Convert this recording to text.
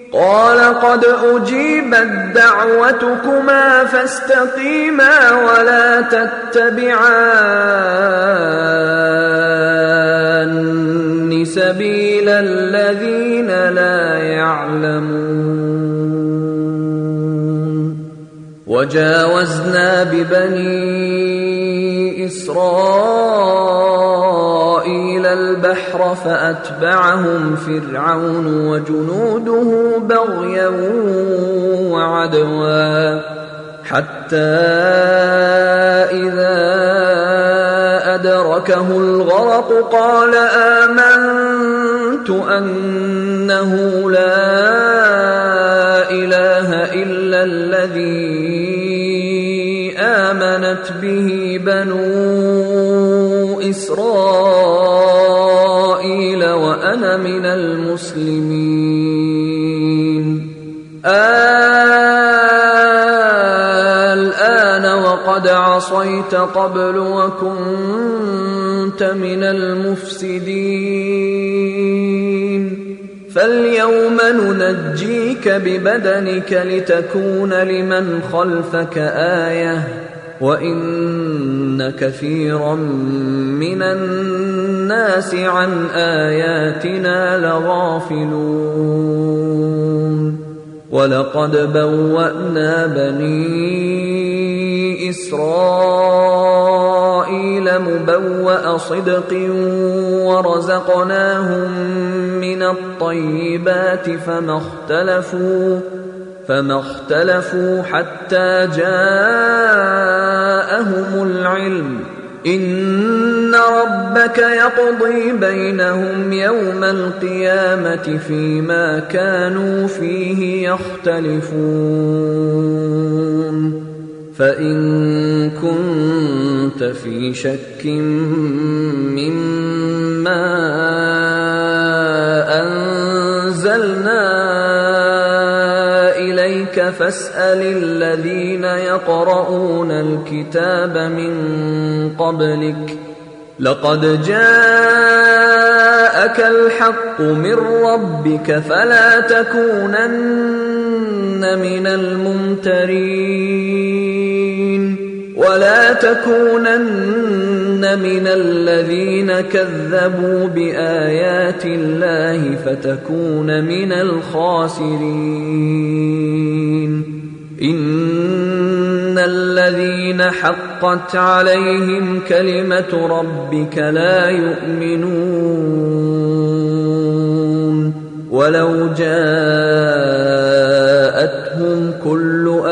قال قد أجيبت دعوتكما فاستقيما ولا تتبعان سبيل الذين لا يعلمون وجاوزنا ببني إسرائيل البحر فأتبعهم فرعون وجنوده بغيا وعدوا حتى إذا أدركه الغرق قال آمنت أنه لا إله إلا الذي آمنت به بنو إسرائيل وأنا من المسلمين الآن وقد عصيت قبل وكنت من المفسدين فاليوم ننجيك ببدنك لتكون لمن خلفك آية وإن كثيرا من الناس عن آياتنا لغافلون ولقد بوأنا بني إسرائيل مبوأ صدق ورزقناهم من الطيبات فما اختلفوا حتى جاءهم العلم إن ربك يقضي بينهم يوم القيامة فيما كانوا فيه يختلفون فإن كنت في شك مما أنزلنا إليك فاسأل الذين يقرؤون الكتاب من قبلك لقد جاءك الحق من ربك فلا تكونن من الممترين ولا تكونن من الذين كذبوا بآيات الله فتكون من الخاسرين إن الذين حقت عليهم كلمة ربك لا يؤمنون ولو جاءتهم كل آية آية حتى يروا العذاب الأليم.